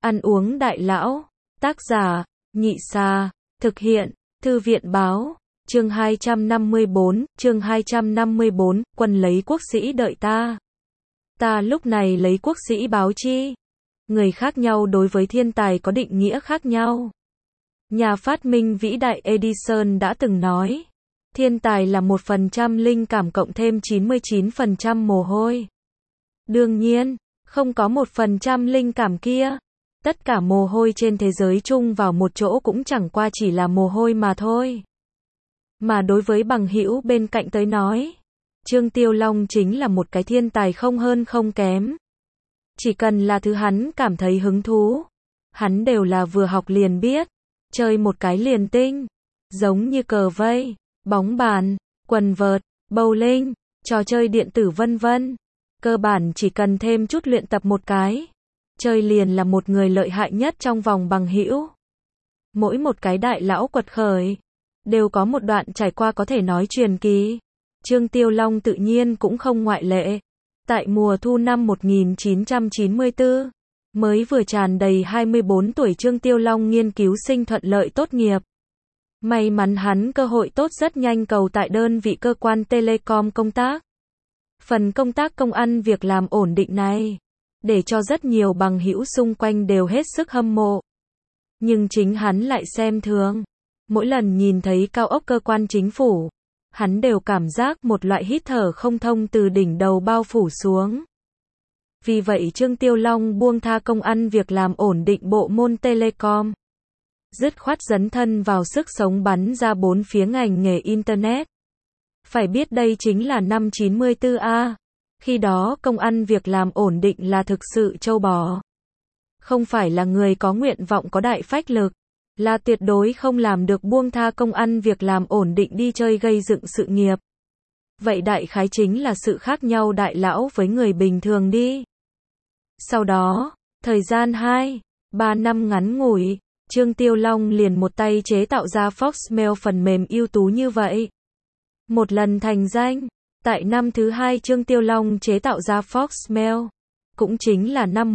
Ăn uống đại lão. Tác giả, Nhị Sa. Thực hiện, Thư viện báo. Chương 254, quân lấy quốc sĩ đợi ta. Ta lúc này lấy quốc sĩ báo chi? Người khác nhau đối với thiên tài có định nghĩa khác nhau. Nhà phát minh vĩ đại Edison đã từng nói, thiên tài là 1% linh cảm cộng thêm 99% mồ hôi. Đương nhiên, không có 1% linh cảm kia. Tất cả mồ hôi trên thế giới chung vào một chỗ cũng chẳng qua chỉ là mồ hôi mà thôi. Mà đối với bằng hữu bên cạnh tới nói, Trương Tiêu Long chính là một cái thiên tài không hơn không kém. Chỉ cần là thứ hắn cảm thấy hứng thú, hắn đều là vừa học liền biết, chơi một cái liền tinh, giống như cờ vây, bóng bàn, quần vợt, bowling, trò chơi điện tử vân vân. Cơ bản chỉ cần thêm chút luyện tập một cái, chơi liền là một người lợi hại nhất trong vòng bằng hữu. Mỗi một cái đại lão quật khởi, đều có một đoạn trải qua có thể nói truyền kỳ. Trương Tiêu Long tự nhiên cũng không ngoại lệ. Tại mùa thu năm 1994, mới vừa tràn đầy 24 tuổi Trương Tiêu Long nghiên cứu sinh thuận lợi tốt nghiệp. May mắn hắn cơ hội tốt rất nhanh cầu tại đơn vị cơ quan telecom công tác. Phần công tác công ăn việc làm ổn định này, để cho rất nhiều bằng hữu xung quanh đều hết sức hâm mộ. Nhưng chính hắn lại xem thường. Mỗi lần nhìn thấy cao ốc cơ quan chính phủ, hắn đều cảm giác một loại hít thở không thông từ đỉnh đầu bao phủ xuống. Vì vậy Trương Tiêu Long buông tha công ăn việc làm ổn định bộ môn telecom, dứt khoát dấn thân vào sức sống bắn ra bốn phía ngành nghề Internet. Phải biết đây chính là năm 94A. Khi đó công ăn việc làm ổn định là thực sự trâu bò. Không phải là người có nguyện vọng có đại phách lực, là tuyệt đối không làm được buông tha công ăn việc làm ổn định đi chơi gây dựng sự nghiệp. Vậy đại khái chính là sự khác nhau đại lão với người bình thường đi. Sau đó, thời gian 2-3 năm ngắn ngủi, Trương Tiêu Long liền một tay chế tạo ra Foxmail phần mềm ưu tú như vậy. Một lần thành danh, tại năm thứ 2 Trương Tiêu Long chế tạo ra Foxmail, cũng chính là năm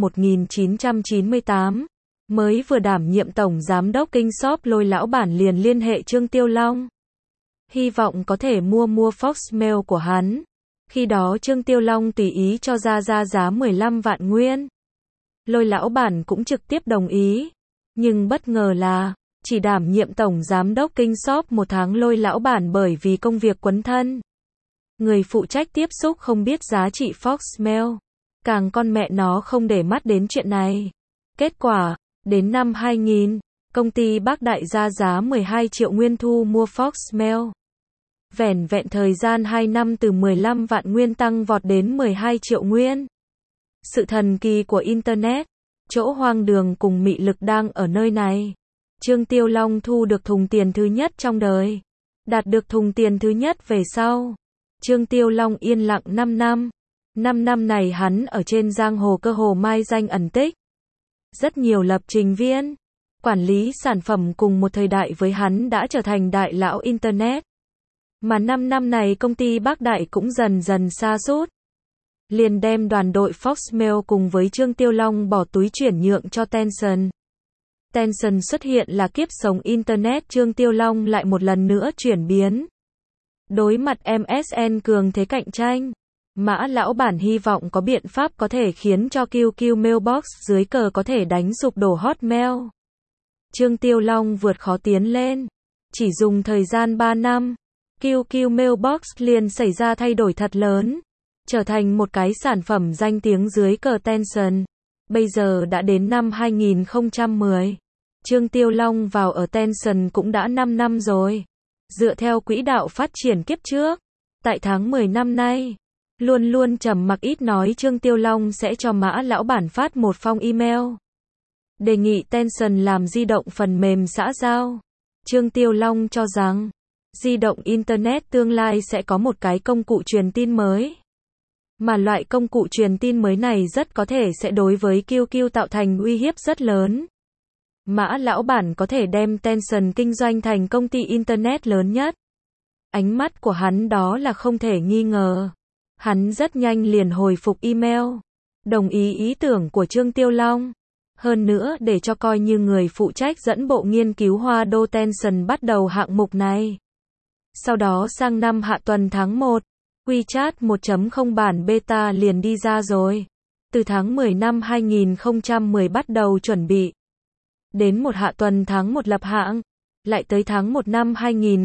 1998. Mới vừa đảm nhiệm tổng giám đốc Kingsoft Lôi lão bản liền liên hệ Trương Tiêu Long, hy vọng có thể mua Foxmail của hắn. Khi đó Trương Tiêu Long tùy ý cho ra giá 15 vạn nguyên. Lôi lão bản cũng trực tiếp đồng ý. Nhưng bất ngờ là, chỉ đảm nhiệm tổng giám đốc Kingsoft một tháng Lôi lão bản bởi vì công việc quấn thân. Người phụ trách tiếp xúc không biết giá trị Foxmail. Càng con mẹ nó không để mắt đến chuyện này. Kết quả, đến năm 2000, công ty Bác Đại ra giá 12 triệu nguyên thu mua Foxmail. Vẻn vẹn thời gian 2 năm từ 15 vạn nguyên tăng vọt đến 12 triệu nguyên. Sự thần kỳ của Internet, chỗ hoang đường cùng mị lực đang ở nơi này. Trương Tiêu Long thu được thùng tiền thứ nhất trong đời. Đạt được thùng tiền thứ nhất về sau, Trương Tiêu Long yên lặng 5 năm. 5 năm này hắn ở trên giang hồ cơ hồ mai danh ẩn tích. Rất nhiều lập trình viên, quản lý sản phẩm cùng một thời đại với hắn đã trở thành đại lão Internet. Mà 5 năm này công ty Bác Đại cũng dần dần sa sút. Liền đem đoàn đội Foxmail cùng với Trương Tiêu Long bỏ túi chuyển nhượng cho Tencent. Tencent xuất hiện là kiếp sống Internet, Trương Tiêu Long lại một lần nữa chuyển biến. Đối mặt MSN cường thế cạnh tranh, Mã lão bản hy vọng có biện pháp có thể khiến cho QQ Mailbox dưới cờ có thể đánh sụp đổ Hotmail. Trương Tiêu Long vượt khó tiến lên. Chỉ dùng thời gian 3 năm, QQ Mailbox liền xảy ra thay đổi thật lớn. Trở thành một cái sản phẩm danh tiếng dưới cờ Tencent. Bây giờ đã đến năm 2010. Trương Tiêu Long vào ở Tencent cũng đã 5 năm rồi. Dựa theo quỹ đạo phát triển kiếp trước, tại tháng 10 năm nay, luôn luôn trầm mặc ít nói Trương Tiêu Long sẽ cho Mã lão bản phát một phong email. Đề nghị Tencent làm di động phần mềm xã giao. Trương Tiêu Long cho rằng, di động Internet tương lai sẽ có một cái công cụ truyền tin mới. Mà loại công cụ truyền tin mới này rất có thể sẽ đối với QQ tạo thành uy hiếp rất lớn. Mã lão bản có thể đem Tencent kinh doanh thành công ty Internet lớn nhất. Ánh mắt của hắn đó là không thể nghi ngờ. Hắn rất nhanh liền hồi phục email, đồng ý ý tưởng của Trương Tiêu Long. Hơn nữa để cho coi như người phụ trách dẫn bộ nghiên cứu Hoa Đô Tension bắt đầu hạng mục này. Sau đó sang năm hạ tuần tháng 1, WeChat 1.0 bản beta liền đi ra rồi. Từ tháng 10 năm 2010 bắt đầu chuẩn bị. Đến một hạ tuần tháng 1 lập hạng. Lại tới tháng 1 năm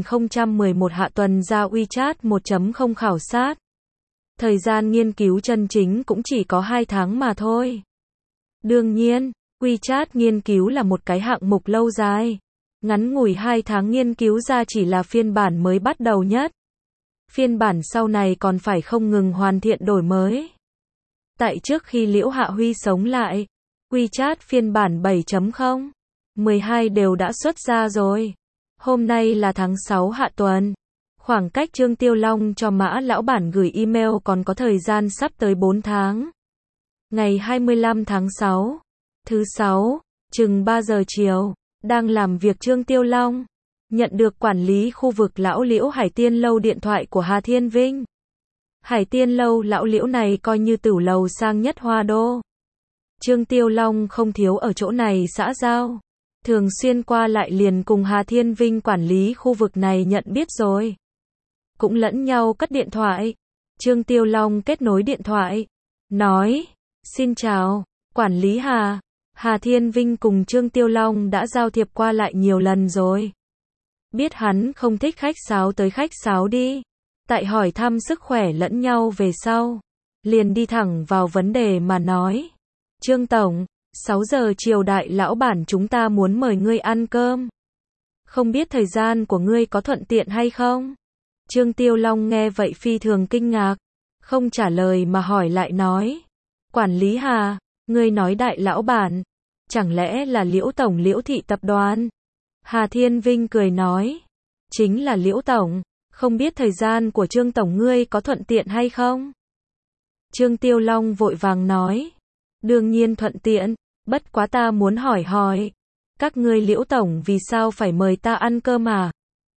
2011 hạ tuần ra WeChat 1.0 khảo sát. Thời gian nghiên cứu chân chính cũng chỉ có 2 tháng mà thôi. Đương nhiên, WeChat nghiên cứu là một cái hạng mục lâu dài. Ngắn ngủi 2 tháng nghiên cứu ra chỉ là phiên bản mới bắt đầu nhất. Phiên bản sau này còn phải không ngừng hoàn thiện đổi mới. Tại trước khi Liễu Hạ Huy sống lại, WeChat phiên bản 7.0, 12 đều đã xuất ra rồi. Hôm nay là tháng 6 hạ tuần. Khoảng cách Trương Tiêu Long cho Mã lão bản gửi email còn có thời gian sắp tới 4 tháng. Ngày 25 tháng 6, thứ 6, chừng 3 giờ chiều, đang làm việc Trương Tiêu Long, nhận được quản lý khu vực lão Liễu Hải Tiên Lâu điện thoại của Hà Thiên Vinh. Hải Tiên Lâu lão Liễu này coi như tửu lầu sang nhất Hoa Đô. Trương Tiêu Long không thiếu ở chỗ này xã giao. Thường xuyên qua lại liền cùng Hà Thiên Vinh quản lý khu vực này nhận biết rồi. Cũng lẫn nhau cất điện thoại. Trương Tiêu Long kết nối điện thoại. Nói, xin chào, quản lý Hà. Hà Thiên Vinh cùng Trương Tiêu Long đã giao thiệp qua lại nhiều lần rồi. Biết hắn không thích khách sáo tới khách sáo đi. Tại hỏi thăm sức khỏe lẫn nhau về sau. Liền đi thẳng vào vấn đề mà nói. Trương Tổng, 6 giờ chiều đại lão bản chúng ta muốn mời ngươi ăn cơm. Không biết thời gian của ngươi có thuận tiện hay không? Trương Tiêu Long nghe vậy phi thường kinh ngạc. Không trả lời mà hỏi lại nói. Quản lý Hà, ngươi nói đại lão bản. Chẳng lẽ là Liễu Tổng Liễu Thị Tập đoàn? Hà Thiên Vinh cười nói. Chính là Liễu Tổng. Không biết thời gian của Trương Tổng ngươi có thuận tiện hay không? Trương Tiêu Long vội vàng nói. Đương nhiên thuận tiện, bất quá ta muốn hỏi. Các ngươi Liễu Tổng vì sao phải mời ta ăn cơm à?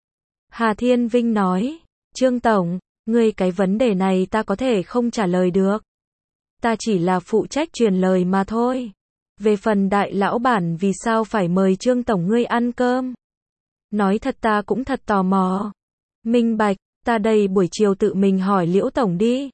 Hà Thiên Vinh nói. Trương Tổng, ngươi cái vấn đề này ta có thể không trả lời được. Ta chỉ là phụ trách truyền lời mà thôi. Về phần đại lão bản vì sao phải mời Trương Tổng ngươi ăn cơm? Nói thật ta cũng thật tò mò. Minh bạch, ta đây buổi chiều tự mình hỏi Liễu Tổng đi.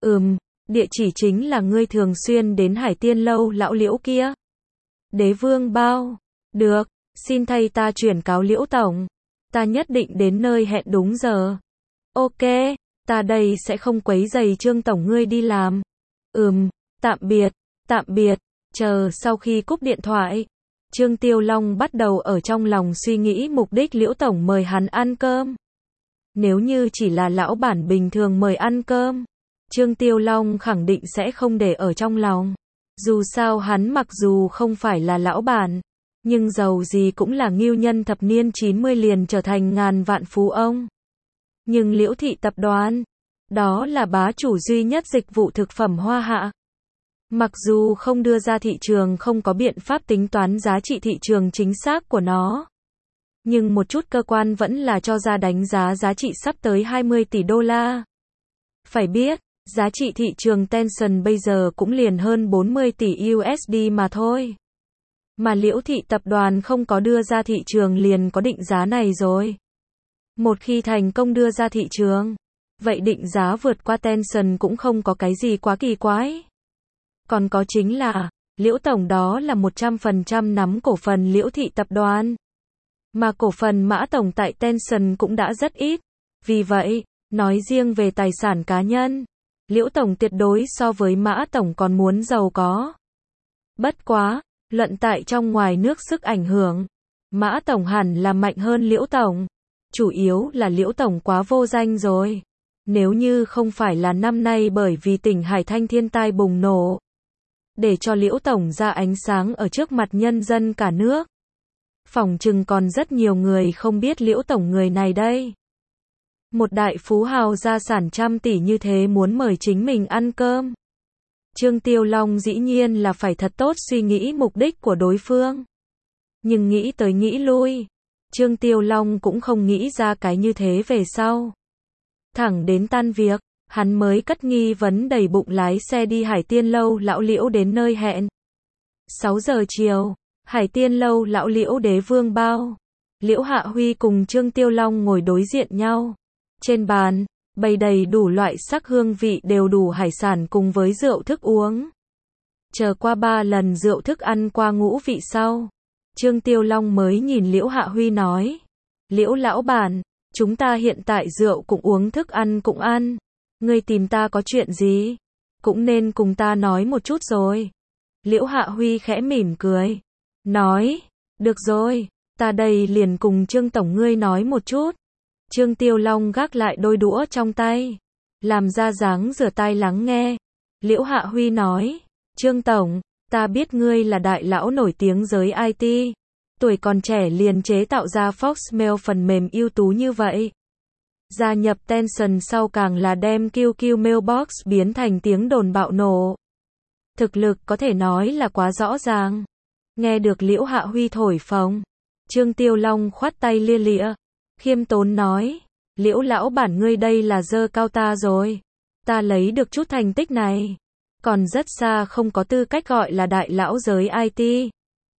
Địa chỉ chính là ngươi thường xuyên đến Hải Tiên Lâu lão Liễu kia. Đế Vương bao. Được, xin thay ta chuyển cáo Liễu Tổng. Ta nhất định đến nơi hẹn đúng giờ. Ok, ta đây sẽ không quấy rầy Trương Tổng ngươi đi làm. Tạm biệt. Chờ sau khi cúp điện thoại. Trương Tiêu Long bắt đầu ở trong lòng suy nghĩ mục đích Liễu Tổng mời hắn ăn cơm. Nếu như chỉ là lão bản bình thường mời ăn cơm, Trương Tiêu Long khẳng định sẽ không để ở trong lòng. Dù sao hắn mặc dù không phải là lão bản, nhưng dầu gì cũng là ngưu nhân thập niên 90 liền trở thành ngàn vạn phú ông. Nhưng Liễu Thị Tập đoàn, đó là bá chủ duy nhất dịch vụ thực phẩm Hoa Hạ. Mặc dù không đưa ra thị trường không có biện pháp tính toán giá trị thị trường chính xác của nó. Nhưng một chút cơ quan vẫn là cho ra đánh giá giá trị sắp tới 20 tỷ đô la. Phải biết, giá trị thị trường Tencent bây giờ cũng liền hơn 40 tỷ USD mà thôi. Mà Liễu Thị Tập đoàn không có đưa ra thị trường liền có định giá này rồi. Một khi thành công đưa ra thị trường, vậy định giá vượt qua Tencent cũng không có cái gì quá kỳ quái. Còn có chính là, Liễu Tổng đó là 100% nắm cổ phần Liễu Thị Tập đoàn. Mà cổ phần Mã Tổng tại Tencent cũng đã rất ít. Vì vậy, nói riêng về tài sản cá nhân, Liễu Tổng tuyệt đối so với Mã Tổng còn muốn giàu có. Bất quá, luận tại trong ngoài nước sức ảnh hưởng, Mã Tổng hẳn là mạnh hơn Liễu Tổng. Chủ yếu là Liễu Tổng quá vô danh rồi. Nếu như không phải là năm nay bởi vì tỉnh Hải Thanh thiên tai bùng nổ, để cho Liễu Tổng ra ánh sáng ở trước mặt nhân dân cả nước, phỏng chừng còn rất nhiều người không biết Liễu Tổng người này đây. Một đại phú hào gia sản trăm tỷ như thế muốn mời chính mình ăn cơm. Trương Tiêu Long dĩ nhiên là phải thật tốt suy nghĩ mục đích của đối phương. Nhưng nghĩ tới nghĩ lui, Trương Tiêu Long cũng không nghĩ ra cái như thế về sau. Thẳng đến tan việc, hắn mới cất nghi vấn đầy bụng lái xe đi Hải Tiên Lâu lão Liễu đến nơi hẹn. 6 giờ chiều, Hải Tiên lâu lão Liễu Đế Vương bao. Liễu Hạ Huy cùng Trương Tiêu Long ngồi đối diện nhau. Trên bàn, bày đầy đủ loại sắc hương vị đều đủ hải sản cùng với rượu thức uống. Chờ qua 3 lần rượu thức ăn qua ngũ vị sau, Trương Tiêu Long mới nhìn Liễu Hạ Huy nói. Liễu lão bản, chúng ta hiện tại rượu cũng uống thức ăn cũng ăn. Ngươi tìm ta có chuyện gì? Cũng nên cùng ta nói một chút rồi. Liễu Hạ Huy khẽ mỉm cười. Nói, được rồi, ta đây liền cùng Trương Tổng ngươi nói một chút. Trương Tiêu Long gác lại đôi đũa trong tay, làm ra dáng rửa tai lắng nghe. Liễu Hạ Huy nói, Trương Tổng, ta biết ngươi là đại lão nổi tiếng giới IT. Tuổi còn trẻ liền chế tạo ra Foxmail phần mềm ưu tú như vậy. Gia nhập Tencent sau càng là đem QQ Mailbox biến thành tiếng đồn bạo nổ. Thực lực có thể nói là quá rõ ràng. Nghe được Liễu Hạ Huy thổi phồng, Trương Tiêu Long khoát tay lia lịa, khiêm tốn nói, Liễu lão bản ngươi đây là dơ cao ta rồi. Ta lấy được chút thành tích này, còn rất xa không có tư cách gọi là đại lão giới IT.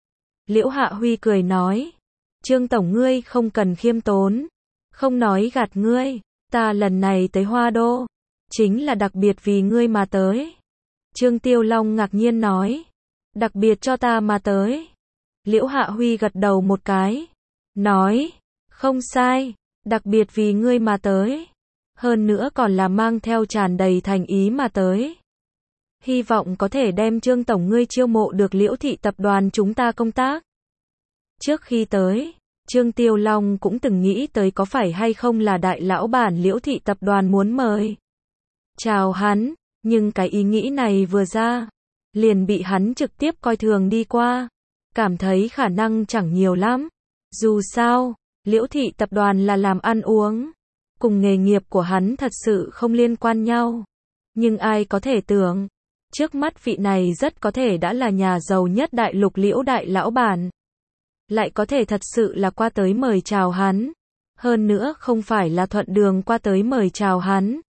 Liễu Hạ Huy cười nói, Trương Tổng ngươi không cần khiêm tốn, không nói gạt ngươi, ta lần này tới Hoa Đô, chính là đặc biệt vì ngươi mà tới. Trương Tiêu Long ngạc nhiên nói, đặc biệt cho ta mà tới. Liễu Hạ Huy gật đầu một cái, nói, không sai, đặc biệt vì ngươi mà tới. Hơn nữa còn là mang theo tràn đầy thành ý mà tới. Hy vọng có thể đem Trương Tổng ngươi chiêu mộ được Liễu thị tập đoàn chúng ta công tác. Trước khi tới, Trương Tiêu Long cũng từng nghĩ tới có phải hay không là đại lão bản Liễu thị tập đoàn muốn mời chào hắn, nhưng cái ý nghĩ này vừa ra, liền bị hắn trực tiếp coi thường đi qua, cảm thấy khả năng chẳng nhiều lắm. Dù sao, Liễu thị tập đoàn là làm ăn uống, cùng nghề nghiệp của hắn thật sự không liên quan nhau. Nhưng ai có thể tưởng, trước mắt vị này rất có thể đã là nhà giàu nhất đại lục Liễu đại lão bản. Lại có thể thật sự là qua tới mời chào hắn. Hơn nữa không phải là thuận đường qua tới mời chào hắn,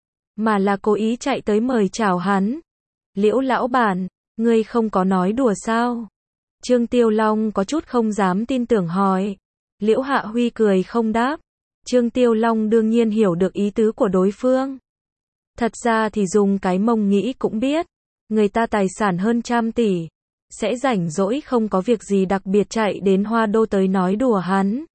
mà là cố ý chạy tới mời chào hắn. Liễu lão bản, ngươi không có nói đùa sao? Trương Tiêu Long có chút không dám tin tưởng hỏi. Liễu Hạ Huy cười không đáp. Trương Tiêu Long đương nhiên hiểu được ý tứ của đối phương. Thật ra thì dùng cái mông nghĩ cũng biết, người ta tài sản hơn 100 tỷ, sẽ rảnh rỗi không có việc gì đặc biệt chạy đến Hoa Đô tới nói đùa hắn.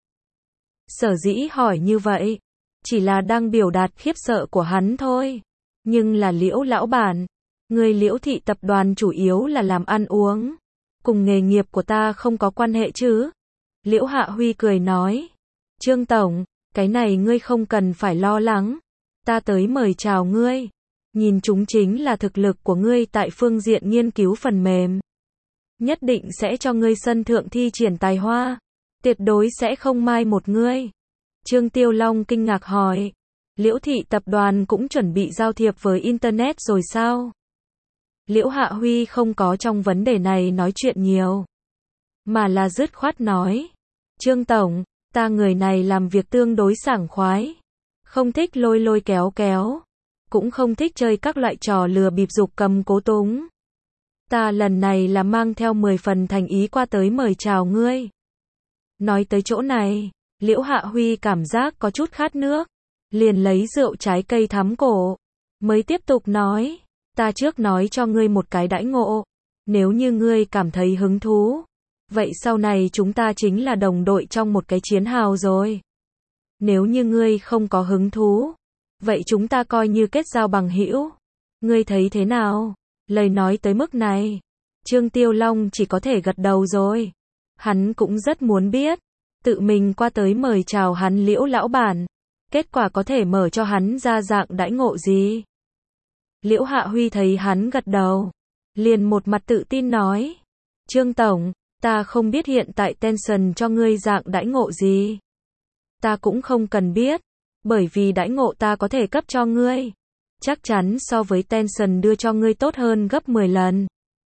Sở dĩ hỏi như vậy, chỉ là đang biểu đạt khiếp sợ của hắn thôi. Nhưng là Liễu lão bản, người Liễu thị tập đoàn chủ yếu là làm ăn uống, cùng nghề nghiệp của ta không có quan hệ chứ? Liễu Hạ Huy cười nói, Trương Tổng, cái này ngươi không cần phải lo lắng, ta tới mời chào ngươi, nhìn chúng chính là thực lực của ngươi tại phương diện nghiên cứu phần mềm. Nhất định sẽ cho ngươi sân thượng thi triển tài hoa, tuyệt đối sẽ không mai một ngươi. Trương Tiêu Long kinh ngạc hỏi, Liễu thị tập đoàn cũng chuẩn bị giao thiệp với Internet rồi sao? Liễu Hạ Huy không có trong vấn đề này nói chuyện nhiều, mà là dứt khoát nói, Trương Tổng, ta người này làm việc tương đối sảng khoái, không thích lôi lôi kéo kéo, cũng không thích chơi các loại trò lừa bịp giục cầm cố túng. Ta lần này là mang theo 10 phần thành ý qua tới mời chào ngươi. Nói tới chỗ này, Liễu Hạ Huy cảm giác có chút khát nước, liền lấy rượu trái cây thắm cổ, mới tiếp tục nói, ta trước nói cho ngươi một cái đãi ngộ, nếu như ngươi cảm thấy hứng thú, vậy sau này chúng ta chính là đồng đội trong một cái chiến hào rồi. Nếu như ngươi không có hứng thú, vậy chúng ta coi như kết giao bằng hữu. Ngươi thấy thế nào? Lời nói tới mức này, Trương Tiêu Long chỉ có thể gật đầu rồi. Hắn cũng rất muốn biết, tự mình qua tới mời chào hắn Liễu lão bản, kết quả có thể mở cho hắn ra dạng đãi ngộ gì. Liễu Hạ Huy thấy hắn gật đầu, liền một mặt tự tin nói, Trương Tổng, ta không biết hiện tại Tencent cho ngươi dạng đãi ngộ gì. Ta cũng không cần biết, bởi vì đãi ngộ ta có thể cấp cho ngươi, chắc chắn so với Tencent đưa cho ngươi tốt hơn gấp 10 lần.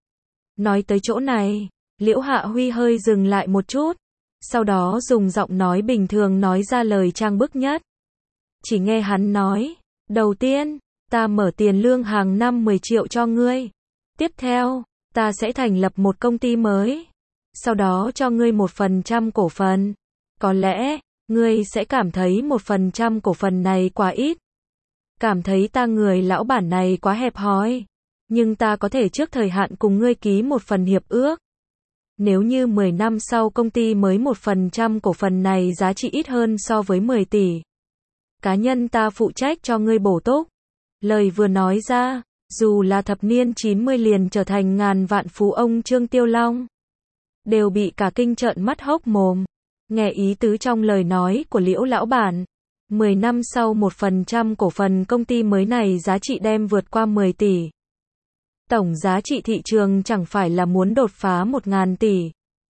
Nói tới chỗ này, Liễu Hạ Huy hơi dừng lại một chút, sau đó dùng giọng nói bình thường nói ra lời trang bức nhất. Chỉ nghe hắn nói, đầu tiên, ta mở tiền lương hàng năm 10 triệu cho ngươi. Tiếp theo, ta sẽ thành lập một công ty mới. Sau đó cho ngươi 1% cổ phần. Có lẽ, ngươi sẽ cảm thấy 1% cổ phần này quá ít. Cảm thấy ta người lão bản này quá hẹp hòi. Nhưng ta có thể trước thời hạn cùng ngươi ký một phần hiệp ước. Nếu như 10 năm sau công ty mới 1% cổ phần này giá trị ít hơn so với 10 tỷ. Cá nhân ta phụ trách cho ngươi bổ túc. Lời vừa nói ra, dù là thập niên 90 liền trở thành ngàn vạn phú ông Trương Tiêu Long. Đều bị cả kinh trợn mắt hốc mồm. Nghe ý tứ trong lời nói của Liễu lão bản. 10 năm sau 1% cổ phần công ty mới này giá trị đem vượt qua 10 tỷ. Tổng giá trị thị trường chẳng phải là muốn đột phá 1.000 tỷ.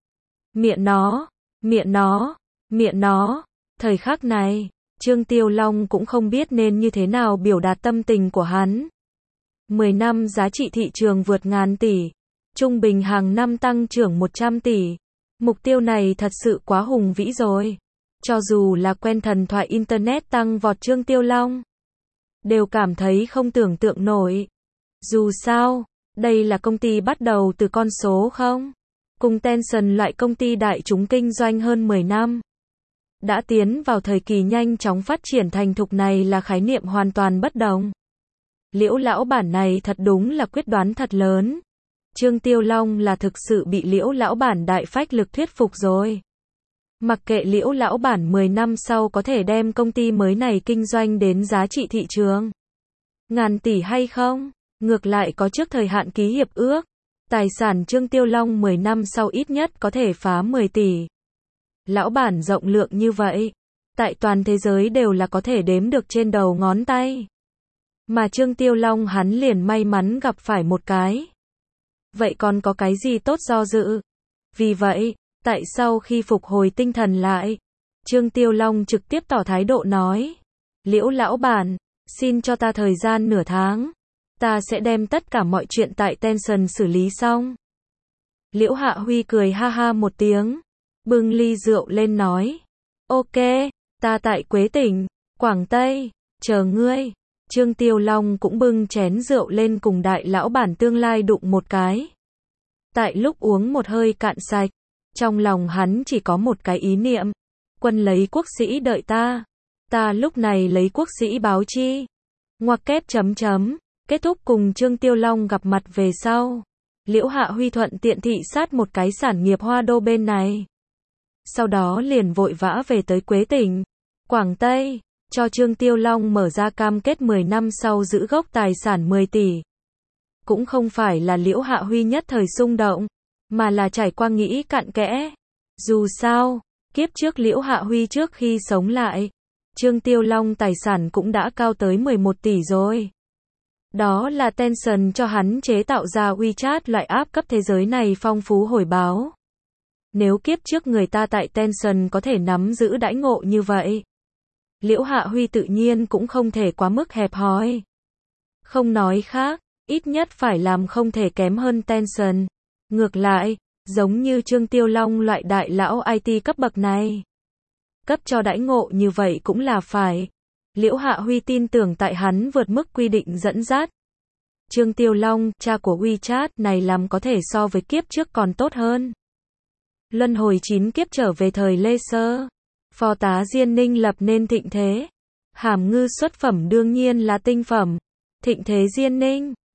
Miệng nó. Thời khắc này, Trương Tiêu Long cũng không biết nên như thế nào biểu đạt tâm tình của hắn. 10 năm giá trị thị trường vượt 1.000 tỷ. Trung bình hàng năm tăng trưởng 100 tỷ. Mục tiêu này thật sự quá hùng vĩ rồi. Cho dù là quen thần thoại Internet tăng vọt Trương Tiêu Long, đều cảm thấy không tưởng tượng nổi. Dù sao, đây là công ty bắt đầu từ con số 0. Cùng Tencent loại công ty đại chúng kinh doanh hơn 10 năm. Đã tiến vào thời kỳ nhanh chóng phát triển thành thục này là khái niệm hoàn toàn bất đồng. Liễu lão bản này thật đúng là quyết đoán thật lớn. Trương Tiêu Long là thực sự bị Liễu lão bản đại phách lực thuyết phục rồi. Mặc kệ Liễu lão bản 10 năm sau có thể đem công ty mới này kinh doanh đến giá trị thị trường 1.000 tỷ hay không, ngược lại có trước thời hạn ký hiệp ước, tài sản Trương Tiêu Long 10 năm sau ít nhất có thể phá 10 tỷ. Lão bản rộng lượng như vậy, tại toàn thế giới đều là có thể đếm được trên đầu ngón tay. Mà Trương Tiêu Long hắn liền may mắn gặp phải một cái. Vậy còn có cái gì tốt do dự? Vì vậy, tại sau khi phục hồi tinh thần lại, Trương Tiêu Long trực tiếp tỏ thái độ nói. Liễu lão bản, xin cho ta thời gian nửa tháng. Ta sẽ đem tất cả mọi chuyện tại Tencent xử lý xong. Liễu Hạ Huy cười ha ha một tiếng, bưng ly rượu lên nói. Ok, ta tại Quế Tỉnh, Quảng Tây, chờ ngươi. Trương Tiêu Long cũng bưng chén rượu lên cùng đại lão bản tương lai đụng một cái. Tại lúc uống một hơi cạn sạch, trong lòng hắn chỉ có một cái ý niệm. Quân lấy quốc sĩ đợi ta. Ta lúc này lấy quốc sĩ báo chi. Ngoặc kép chấm chấm. Kết thúc cùng Trương Tiêu Long gặp mặt về sau. Liễu Hạ Huy thuận tiện thị sát một cái sản nghiệp Hoa Đô bên này. Sau đó liền vội vã về tới Quế Tỉnh, Quảng Tây, cho Trương Tiêu Long mở ra cam kết 10 năm sau giữ gốc tài sản 10 tỷ. Cũng không phải là Liễu Hạ Huy nhất thời xung động, mà là trải qua nghĩ cặn kẽ. Dù sao, kiếp trước Liễu Hạ Huy trước khi sống lại, Trương Tiêu Long tài sản cũng đã cao tới 11 tỷ rồi. Đó là Tencent cho hắn chế tạo ra WeChat loại app cấp thế giới này phong phú hồi báo. Nếu kiếp trước người ta tại Tencent có thể nắm giữ đãi ngộ như vậy, Liễu Hạ Huy tự nhiên cũng không thể quá mức hẹp hòi. Không nói khác, ít nhất phải làm không thể kém hơn Tencent. Ngược lại, giống như Trương Tiêu Long loại đại lão IT cấp bậc này, cấp cho đãi ngộ như vậy cũng là phải. Liễu Hạ Huy tin tưởng tại hắn vượt mức quy định dẫn dắt. Trương Tiêu Long, cha của WeChat này làm có thể so với kiếp trước còn tốt hơn. Luân hồi 9 kiếp trở về thời Lê Sơ, Phó tá Diên Ninh lập nên thịnh thế. Hàm Ngư xuất phẩm đương nhiên là tinh phẩm. Thịnh thế Diên Ninh,